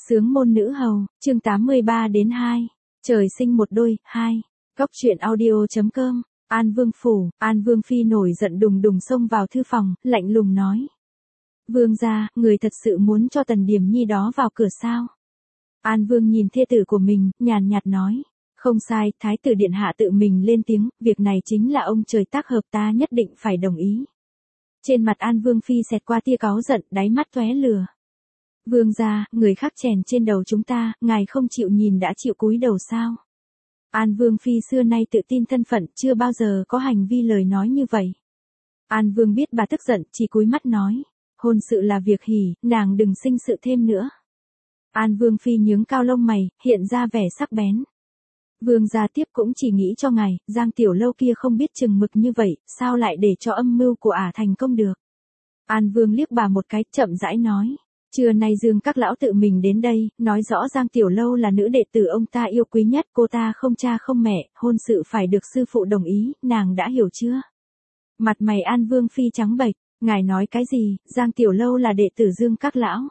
Sướng môn nữ hầu, chương 83 đến 2. Trời sinh một đôi, 2. Góc truyện audio.com. An Vương phủ, An Vương phi nổi giận đùng đùng xông vào thư phòng, lạnh lùng nói: "Vương gia, người thật sự muốn cho Tần Điểm Nhi đó vào cửa sao?" An Vương nhìn thê tử của mình, nhàn nhạt nói: "Không sai, thái tử điện hạ tự mình lên tiếng, việc này chính là ông trời tác hợp, ta nhất định phải đồng ý." Trên mặt An Vương phi xẹt qua tia cáu giận, đáy mắt tóe lửa. "Vương gia, người khác chèn trên đầu chúng ta, ngài không chịu nhìn đã chịu cúi đầu sao?" An Vương phi xưa nay tự tin thân phận, chưa bao giờ có hành vi lời nói như vậy. An Vương biết bà tức giận, chỉ cúi mắt nói: "Hôn sự là việc hỉ, nàng đừng sinh sự thêm nữa." An Vương phi nhướng cao lông mày, hiện ra vẻ sắc bén. "Vương gia tiếp cũng chỉ nghĩ cho ngài, Giang Tiểu Lâu kia không biết chừng mực như vậy, sao lại để cho âm mưu của ả thành công được?" An Vương liếc bà một cái, chậm rãi nói: "Trưa nay Dương các lão tự mình đến đây, nói rõ Giang Tiểu Lâu là nữ đệ tử ông ta yêu quý nhất, cô ta không cha không mẹ, hôn sự phải được sư phụ đồng ý, nàng đã hiểu chưa?" Mặt mày An Vương phi trắng bệch: "Ngài nói cái gì, Giang Tiểu Lâu là đệ tử Dương các lão?"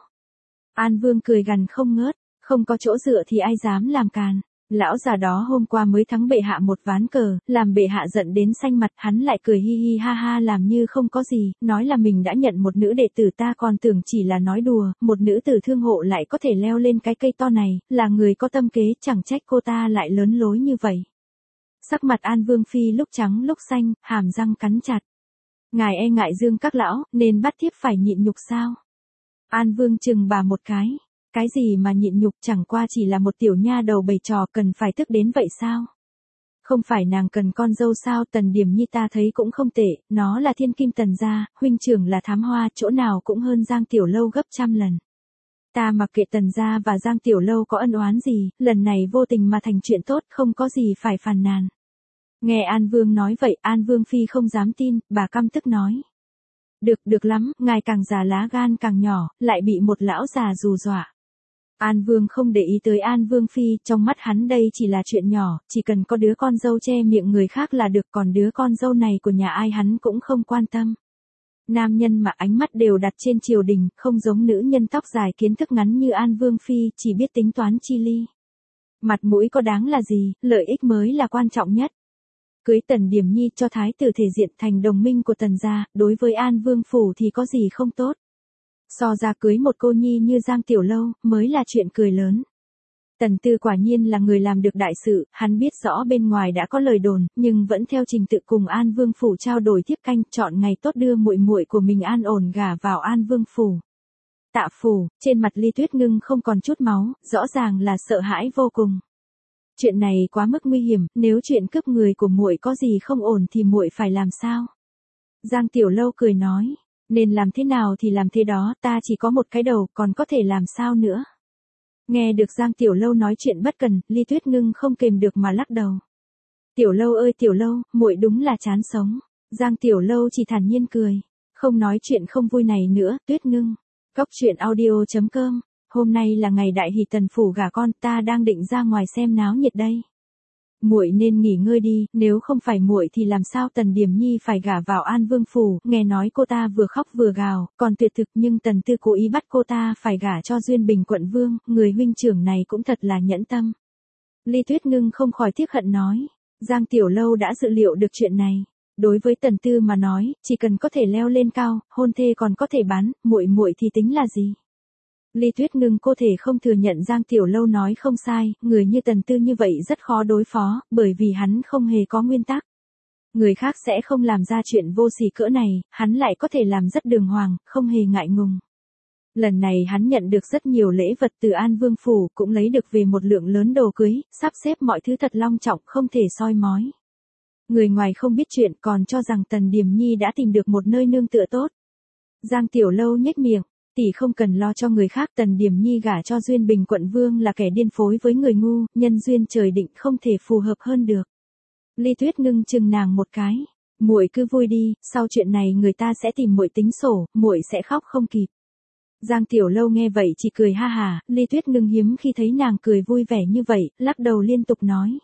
An Vương cười gằn không ngớt: "Không có chỗ dựa thì ai dám làm càn. Lão già đó hôm qua mới thắng bệ hạ một ván cờ, làm bệ hạ giận đến xanh mặt, hắn lại cười hi hi ha ha làm như không có gì, nói là mình đã nhận một nữ đệ tử, ta còn tưởng chỉ là nói đùa, một nữ tử thương hộ lại có thể leo lên cái cây to này, là người có tâm kế, chẳng trách cô ta lại lớn lối như vậy." Sắc mặt An Vương phi lúc trắng lúc xanh, hàm răng cắn chặt. "Ngài e ngại Dương các lão, nên bắt thiếp phải nhịn nhục sao?" An Vương chừng bà một cái. "Cái gì mà nhịn nhục, chẳng qua chỉ là một tiểu nha đầu bày trò, cần phải tức đến vậy sao? Không phải nàng cần con dâu sao? Tần Điểm Nhi ta thấy cũng không tệ, nó là thiên kim Tần gia, huynh trưởng là Thám Hoa, chỗ nào cũng hơn Giang Tiểu Lâu gấp trăm lần. Ta mặc kệ Tần gia và Giang Tiểu Lâu có ân oán gì, lần này vô tình mà thành chuyện tốt, không có gì phải phàn nàn." Nghe An Vương nói vậy, An Vương phi không dám tin, bà căm tức nói: Được lắm, ngài càng già lá gan càng nhỏ, lại bị một lão già hù dọa." An Vương không để ý tới An Vương phi, trong mắt hắn đây chỉ là chuyện nhỏ, chỉ cần có đứa con dâu che miệng người khác là được, còn đứa con dâu này của nhà ai hắn cũng không quan tâm. Nam nhân mà ánh mắt đều đặt trên triều đình, không giống nữ nhân tóc dài kiến thức ngắn như An Vương phi, chỉ biết tính toán chi ly. Mặt mũi có đáng là gì, lợi ích mới là quan trọng nhất. Cưới Tần Điểm Nhi cho thái tử thể diện thành đồng minh của Tần gia, đối với An Vương phủ thì có gì không tốt. So ra cưới một cô nhi như Giang Tiểu Lâu, mới là chuyện cười lớn. Tần Tư quả nhiên là người làm được đại sự, hắn biết rõ bên ngoài đã có lời đồn, nhưng vẫn theo trình tự cùng An Vương phủ trao đổi thiếp canh, chọn ngày tốt đưa muội muội của mình an ổn gả vào An Vương phủ. Tạ phủ, trên mặt Ly Tuyết Ngưng không còn chút máu, rõ ràng là sợ hãi vô cùng. Chuyện này quá mức nguy hiểm, nếu chuyện cướp người của muội có gì không ổn thì muội phải làm sao? Giang Tiểu Lâu cười nói: "Nên làm thế nào thì làm thế đó, ta chỉ có một cái đầu, còn có thể làm sao nữa?" Nghe được Giang Tiểu Lâu nói chuyện bất cần, Ly Tuyết Ngưng không kềm được mà lắc đầu. "Tiểu Lâu ơi Tiểu Lâu, muội đúng là chán sống." Giang Tiểu Lâu chỉ thản nhiên cười, không nói chuyện không vui này nữa. Tuyết Ngưng. Góc truyện audio.com. Hôm nay là ngày đại hỷ, Tần phủ gả con, ta đang định ra ngoài xem náo nhiệt đây. Muội nên nghỉ ngơi đi, nếu không phải muội thì làm sao Tần Điểm Nhi phải gả vào An Vương phủ, nghe nói cô ta vừa khóc vừa gào, còn tuyệt thực, nhưng Tần Tư cố ý bắt cô ta phải gả cho Duyên Bình quận vương, người huynh trưởng này cũng thật là nhẫn tâm." Ly Tuyết Ngưng không khỏi tiếc hận nói: Giang Tiểu Lâu đã dự liệu được chuyện này. Đối với Tần Tư mà nói, chỉ cần có thể leo lên cao, hôn thê còn có thể bán, muội thì tính là gì? Ly Tuyết Ngưng cô thể không thừa nhận Giang Tiểu Lâu nói không sai, người như Tần Tư như vậy rất khó đối phó, bởi vì hắn không hề có nguyên tắc. Người khác sẽ không làm ra chuyện vô sỉ cỡ này, hắn lại có thể làm rất đường hoàng, không hề ngại ngùng. Lần này hắn nhận được rất nhiều lễ vật từ An Vương phủ, cũng lấy được về một lượng lớn đồ cưới, sắp xếp mọi thứ thật long trọng, không thể soi mói. Người ngoài không biết chuyện còn cho rằng Tần Điểm Nhi đã tìm được một nơi nương tựa tốt. Giang Tiểu Lâu nhếch miệng: "Tỷ không cần lo cho người khác, Tần Điểm Nhi gả cho Duyên Bình quận vương là kẻ điên phối với người ngu, nhân duyên trời định không thể phù hợp hơn được." Ly Tuyết Ngưng chừng nàng một cái: "Muội cứ vui đi, sau chuyện này người ta sẽ tìm muội tính sổ, muội sẽ khóc không kịp." Giang Tiểu Lâu nghe vậy chỉ cười ha hà, Ly Tuyết Ngưng hiếm khi thấy nàng cười vui vẻ như vậy, lắc đầu liên tục nói: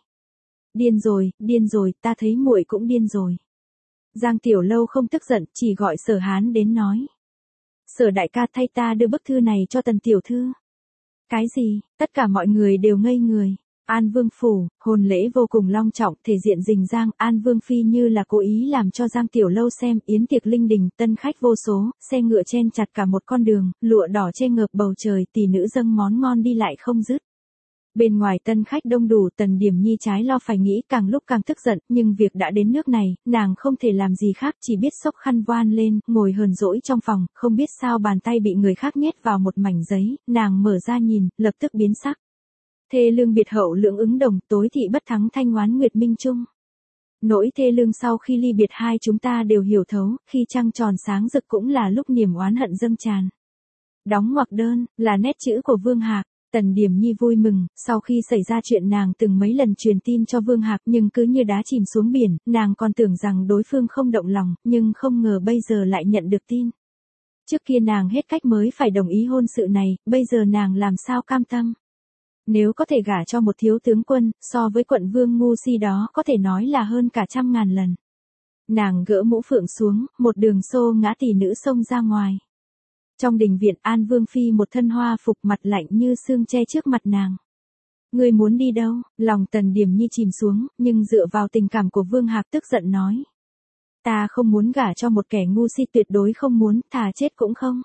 điên rồi, ta thấy muội cũng điên rồi." Giang Tiểu Lâu không tức giận, chỉ gọi Sở Hán đến nói: "Sở đại ca, thay ta đưa bức thư này cho Tần tiểu thư." Cái gì? Tất cả mọi người đều ngây người. An Vương phủ, hôn lễ vô cùng long trọng, thể diện rình rang, An Vương phi như là cố ý làm cho Giang Tiểu Lâu xem, yến tiệc linh đình, tân khách vô số, xe ngựa chen chặt cả một con đường, lụa đỏ che ngợp bầu trời, tỷ nữ dâng món ngon đi lại không dứt. Bên ngoài tân khách đông đủ, Tần Điểm Nhi trái lo phải nghĩ, càng lúc càng tức giận, nhưng việc đã đến nước này, nàng không thể làm gì khác, chỉ biết xốc khăn voan lên, ngồi hờn dỗi trong phòng, không biết sao bàn tay bị người khác nhét vào một mảnh giấy, nàng mở ra nhìn, lập tức biến sắc. Thê lương biệt hậu lưỡng ứng đồng, tối thị bất thắng thanh oán nguyệt minh chung. Nỗi thê lương sau khi ly biệt hai chúng ta đều hiểu thấu, khi trăng tròn sáng rực cũng là lúc niềm oán hận dâng tràn. Đóng ngoặc đơn, là nét chữ của Vương Hạc. Tần Điểm Nhi vui mừng, sau khi xảy ra chuyện nàng từng mấy lần truyền tin cho Vương Hạc nhưng cứ như đá chìm xuống biển, nàng còn tưởng rằng đối phương không động lòng, nhưng không ngờ bây giờ lại nhận được tin. Trước kia nàng hết cách mới phải đồng ý hôn sự này, bây giờ nàng làm sao cam tâm. Nếu có thể gả cho một thiếu tướng quân, so với quận vương ngu si đó có thể nói là hơn cả 100.000 lần. Nàng gỡ mũ phượng xuống, một đường xô ngã tỷ nữ xông ra ngoài. Trong đình viện, An Vương phi một thân hoa phục, mặt lạnh như xương che trước mặt nàng. Ngươi muốn đi đâu? Lòng Tần Điểm Nhi chìm xuống, nhưng dựa vào tình cảm của Vương Hạc tức giận nói. Ta không muốn gả cho một kẻ ngu si, tuyệt đối không muốn, thà chết cũng không.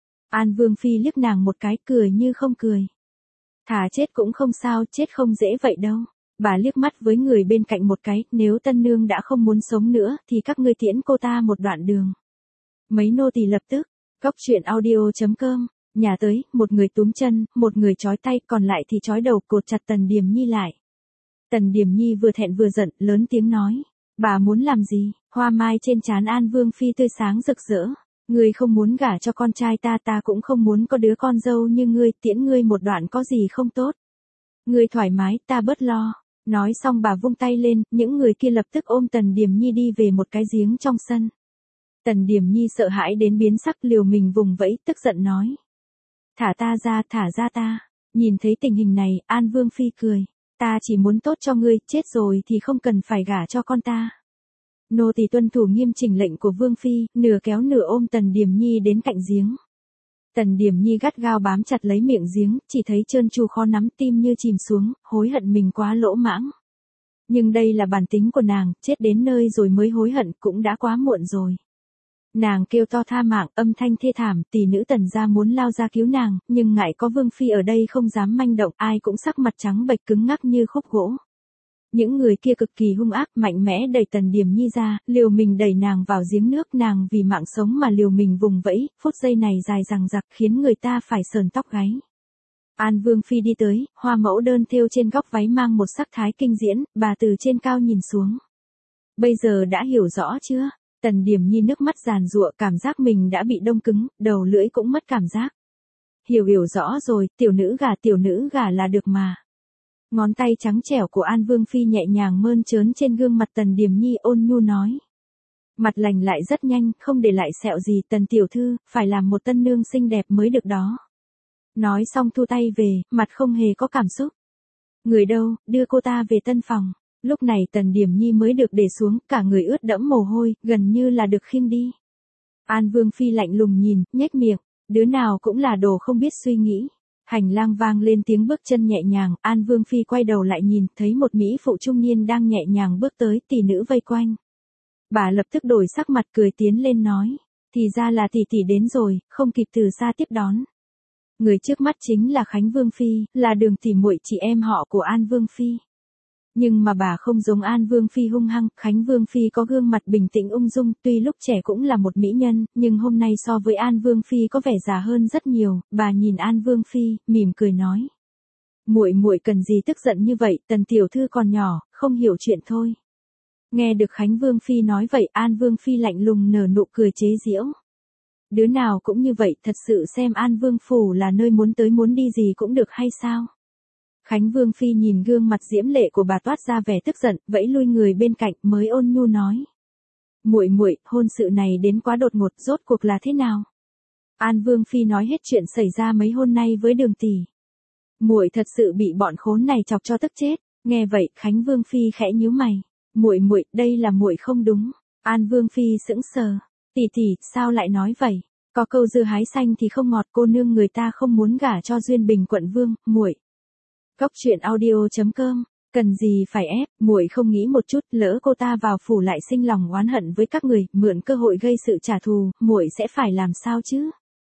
An Vương phi liếc nàng một cái, cười như không cười. Thà chết cũng không sao, chết không dễ vậy đâu. Bà liếc mắt với người bên cạnh một cái, nếu tân nương đã không muốn sống nữa, thì các ngươi tiễn cô ta một đoạn đường. Mấy nô tỳ lập tức. Cóc truyện audio.com, nhà tới, một người túm chân, một người trói tay, còn lại thì trói đầu, cột chặt Tần Điểm Nhi lại. Tần Điểm Nhi vừa thẹn vừa giận, lớn tiếng nói, bà muốn làm gì? Hoa mai trên trán An Vương phi tươi sáng rực rỡ. Ngươi không muốn gả cho con trai ta, ta cũng không muốn có đứa con dâu như ngươi, tiễn ngươi một đoạn có gì không tốt. Ngươi thoải mái, ta bớt lo. Nói xong bà vung tay lên, những người kia lập tức ôm Tần Điểm Nhi đi về một cái giếng trong sân. Tần Điểm Nhi sợ hãi đến biến sắc, liều mình vùng vẫy, tức giận nói. Thả ta ra, thả ra ta. Nhìn thấy tình hình này, An Vương phi cười. Ta chỉ muốn tốt cho ngươi, chết rồi thì không cần phải gả cho con ta. Nô tỳ tuân thủ nghiêm chỉnh lệnh của Vương phi, nửa kéo nửa ôm Tần Điểm Nhi đến cạnh giếng. Tần Điểm Nhi gắt gao bám chặt lấy miệng giếng, chỉ thấy trơn tru khó nắm, tim như chìm xuống, hối hận mình quá lỗ mãng. Nhưng đây là bản tính của nàng, chết đến nơi rồi mới hối hận cũng đã quá muộn rồi. Nàng kêu to tha mạng, âm thanh thê thảm, tỷ nữ Tần gia muốn lao ra cứu nàng, nhưng ngại có Vương phi ở đây không dám manh động, ai cũng sắc mặt trắng bệch cứng ngắc như khúc gỗ. Những người kia cực kỳ hung ác, mạnh mẽ đẩy Tần Điểm Nhi ra, liều mình đẩy nàng vào giếng nước, nàng vì mạng sống mà liều mình vùng vẫy, phút giây này dài dằng dặc khiến người ta phải sờn tóc gáy. An Vương phi đi tới, hoa mẫu đơn thêu trên góc váy mang một sắc thái kinh diễm, bà từ trên cao nhìn xuống. Bây giờ đã hiểu rõ chưa? Tần Điểm Nhi nước mắt giàn giụa, cảm giác mình đã bị đông cứng, đầu lưỡi cũng mất cảm giác. Hiểu rõ rồi, tiểu nữ gả là được mà. Ngón tay trắng trẻo của An Vương phi nhẹ nhàng mơn trớn trên gương mặt Tần Điểm Nhi, ôn nhu nói. Mặt lành lại rất nhanh, không để lại sẹo gì, Tần tiểu thư, phải làm một tân nương xinh đẹp mới được đó. Nói xong thu tay về, mặt không hề có cảm xúc. Người đâu, đưa cô ta về tân phòng. Lúc này Tần Điểm Nhi mới được để xuống, cả người ướt đẫm mồ hôi, gần như là được khiêng đi. An Vương phi lạnh lùng nhìn, nhếch miệng, đứa nào cũng là đồ không biết suy nghĩ. Hành lang vang lên tiếng bước chân nhẹ nhàng, An Vương phi quay đầu lại nhìn, thấy một mỹ phụ trung niên đang nhẹ nhàng bước tới, tỷ nữ vây quanh. Bà lập tức đổi sắc mặt, cười tiến lên nói, thì ra là tỷ tỷ đến rồi, không kịp từ xa tiếp đón. Người trước mắt chính là Khánh Vương phi, là Đường tỷ muội chị em họ của An Vương phi. Nhưng mà bà không giống An Vương phi hung hăng, Khánh Vương phi có gương mặt bình tĩnh ung dung, tuy lúc trẻ cũng là một mỹ nhân, nhưng hôm nay so với An Vương phi có vẻ già hơn rất nhiều. Bà nhìn An Vương phi, mỉm cười nói: "Muội cần gì tức giận như vậy, Tần tiểu thư còn nhỏ, không hiểu chuyện thôi." Nghe được Khánh Vương phi nói vậy, An Vương phi lạnh lùng nở nụ cười chế giễu. Đứa nào cũng như vậy, thật sự xem An Vương phủ là nơi muốn tới muốn đi gì cũng được hay sao? Khánh Vương phi nhìn gương mặt diễm lệ của bà toát ra vẻ tức giận, vẫy lui người bên cạnh, mới ôn nhu nói: "Muội, hôn sự này đến quá đột ngột, rốt cuộc là thế nào?" An Vương phi nói hết chuyện xảy ra mấy hôm nay với Đường tỷ. "Muội thật sự bị bọn khốn này chọc cho tức chết." Nghe vậy, Khánh Vương phi khẽ nhíu mày. "Muội, đây là muội không đúng." An Vương phi sững sờ. "Tỷ, sao lại nói vậy?" Có câu dưa hái xanh thì không ngọt, cô nương người ta không muốn gả cho Duyên Bình quận vương, muội. Cốc truyện audio.com. Cần gì phải ép, muội không nghĩ một chút, lỡ cô ta vào phủ lại sinh lòng oán hận với các người, mượn cơ hội gây sự trả thù, muội sẽ phải làm sao chứ?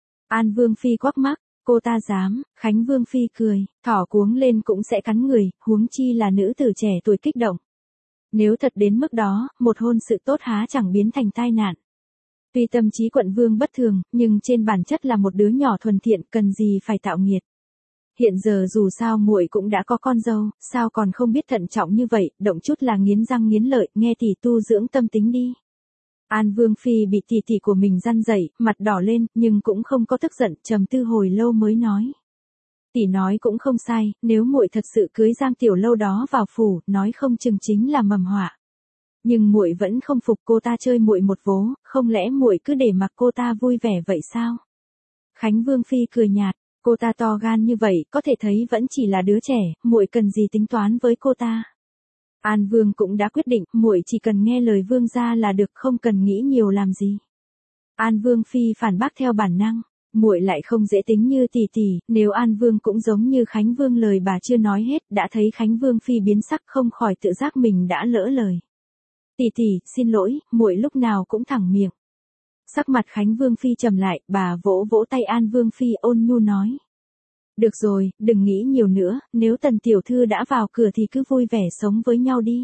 An Vương phi quắc mắt, cô ta dám, Khánh Vương phi cười, thỏ cuống lên cũng sẽ cắn người, huống chi là nữ tử trẻ tuổi kích động. Nếu thật đến mức đó, một hôn sự tốt há chẳng biến thành tai nạn. Tuy tâm trí quận vương bất thường, nhưng trên bản chất là một đứa nhỏ thuần thiện, cần gì phải tạo nghiệt. Hiện giờ dù sao muội cũng đã có con dâu, sao còn không biết thận trọng như vậy, động chút là nghiến răng nghiến lợi, nghe tỷ tu dưỡng tâm tính đi. An Vương phi bị tỷ tỷ của mình răn dậy, mặt đỏ lên, nhưng cũng không có tức giận, trầm tư hồi lâu mới nói. Tỷ nói cũng không sai, nếu muội thật sự cưới Giang Tiểu Lâu đó vào phủ, nói không chừng chính là mầm họa. Nhưng muội vẫn không phục cô ta chơi muội một vố, không lẽ muội cứ để mặc cô ta vui vẻ vậy sao? Khánh Vương phi cười nhạt, cô ta to gan như vậy, có thể thấy vẫn chỉ là đứa trẻ, muội cần gì tính toán với cô ta? An Vương cũng đã quyết định, muội chỉ cần nghe lời vương gia là được, không cần nghĩ nhiều làm gì. An Vương phi phản bác theo bản năng, muội lại không dễ tính như tỷ tỷ, nếu An Vương cũng giống như Khánh Vương lời bà chưa nói hết, đã thấy Khánh Vương phi biến sắc không khỏi tự giác mình đã lỡ lời. Tỷ tỷ, xin lỗi, muội lúc nào cũng thẳng miệng. Sắc mặt Khánh Vương phi trầm lại, bà vỗ vỗ tay An Vương phi ôn nhu nói. Được rồi, đừng nghĩ nhiều nữa, nếu Tần tiểu thư đã vào cửa thì cứ vui vẻ sống với nhau đi.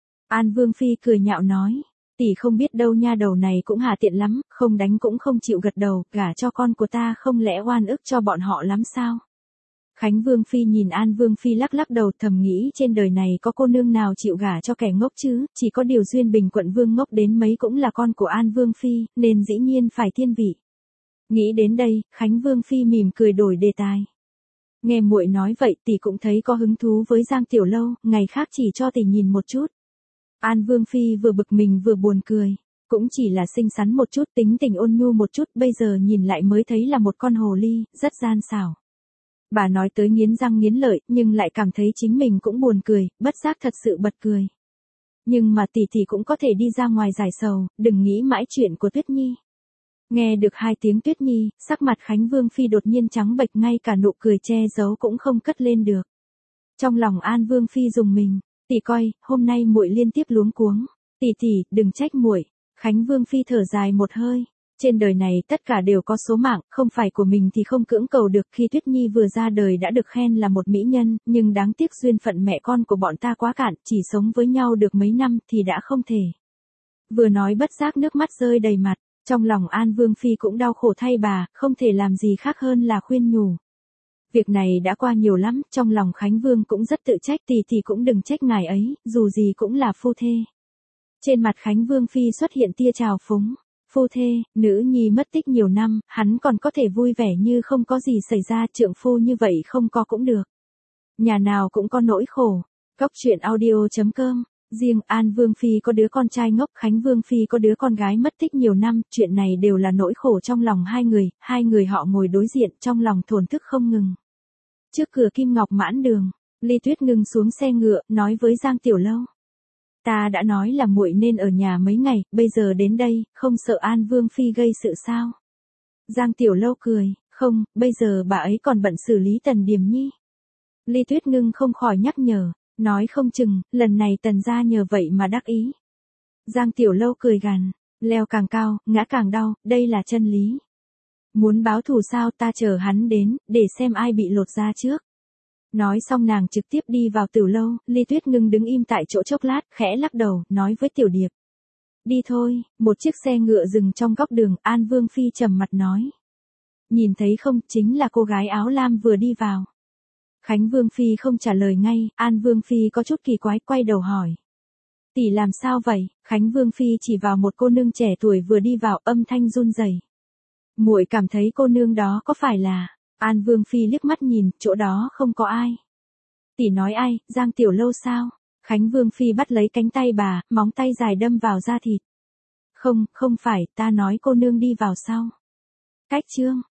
An Vương phi cười nhạo nói, tỷ không biết đâu nha, đầu này cũng hà tiện lắm, không đánh cũng không chịu gật đầu, gả cho con của ta không lẽ oan ức cho bọn họ lắm sao? Khánh Vương phi nhìn An Vương phi lắc lắc đầu, thầm nghĩ trên đời này có cô nương nào chịu gả cho kẻ ngốc chứ, chỉ có điều Duyên Bình quận vương ngốc đến mấy cũng là con của An Vương phi, nên dĩ nhiên phải thiên vị. Nghĩ đến đây, Khánh Vương phi mỉm cười đổi đề tài. Nghe muội nói vậy, tỷ cũng thấy có hứng thú với Giang Tiểu Lâu, ngày khác chỉ cho tỷ nhìn một chút. An Vương phi vừa bực mình vừa buồn cười, cũng chỉ là xinh xắn một chút, tính tình ôn nhu một chút, bây giờ nhìn lại mới thấy là một con hồ ly, rất gian xảo. Bà nói tới nghiến răng nghiến lợi, nhưng lại cảm thấy chính mình cũng buồn cười, bất giác thật sự bật cười. Nhưng mà tỷ tỷ cũng có thể đi ra ngoài giải sầu, đừng nghĩ mãi chuyện của Tuyết Nhi. Nghe được hai tiếng Tuyết Nhi, sắc mặt Khánh Vương phi đột nhiên trắng bệch, ngay cả nụ cười che giấu cũng không cất lên được. Trong lòng An Vương phi rùng mình, tỷ coi, hôm nay muội liên tiếp luống cuống, tỷ tỷ, đừng trách muội. Khánh Vương phi thở dài một hơi. Trên đời này tất cả đều có số mạng, không phải của mình thì không cưỡng cầu được. Khi Tuyết Nhi vừa ra đời đã được khen là một mỹ nhân, nhưng đáng tiếc duyên phận mẹ con của bọn ta quá cạn, chỉ sống với nhau được mấy năm thì đã không thể. Vừa nói bất giác nước mắt rơi đầy mặt, trong lòng An Vương phi cũng đau khổ thay bà, không thể làm gì khác hơn là khuyên nhủ. Việc này đã qua nhiều lắm, trong lòng Khánh Vương cũng rất tự trách, tỷ cũng đừng trách ngài ấy, dù gì cũng là phu thê. Trên mặt Khánh Vương phi xuất hiện tia trào phúng. Phu thê, nữ nhi mất tích nhiều năm, hắn còn có thể vui vẻ như không có gì xảy ra, trượng phu như vậy không có cũng được. Nhà nào cũng có nỗi khổ. Cốc truyện audio.com. Riêng An Vương phi có đứa con trai ngốc, Khánh Vương phi có đứa con gái mất tích nhiều năm, chuyện này đều là nỗi khổ trong lòng hai người họ ngồi đối diện, trong lòng thổn thức không ngừng. Trước cửa Kim Ngọc Mãn Đường, Ly Tuyết ngừng xuống xe ngựa, nói với Giang Tiểu Lâu. Ta đã nói là muội nên ở nhà mấy ngày, bây giờ đến đây, không sợ An Vương phi gây sự sao? Giang Tiểu Lâu cười, không, bây giờ bà ấy còn bận xử lý Tần Điềm Nhi. Ly Tuyết ngưng không khỏi nhắc nhở, nói không chừng, lần này Tần gia nhờ vậy mà đắc ý. Giang Tiểu Lâu cười gằn, leo càng cao, ngã càng đau, đây là chân lý. Muốn báo thù sao, ta chờ hắn đến, để xem ai bị lột da trước. Nói xong nàng trực tiếp đi vào Tiểu Lâu, Ly Tuyết ngưng đứng im tại chỗ chốc lát, khẽ lắc đầu, nói với Tiểu Điệp. Đi thôi, một chiếc xe ngựa dừng trong góc đường, An Vương phi trầm mặt nói. Nhìn thấy không, chính là cô gái áo lam vừa đi vào. Khánh Vương phi không trả lời ngay, An Vương phi có chút kỳ quái, quay đầu hỏi. Tỷ làm sao vậy? Khánh Vương phi chỉ vào một cô nương trẻ tuổi vừa đi vào, âm thanh run rẩy. Muội cảm thấy cô nương đó có phải là... An Vương phi liếc mắt nhìn, chỗ đó không có ai. Tỷ nói ai, Giang Tiểu Lâu sao? Khánh Vương phi bắt lấy cánh tay bà, móng tay dài đâm vào da thịt. Không, không phải, ta nói cô nương đi vào sau. Cách chương.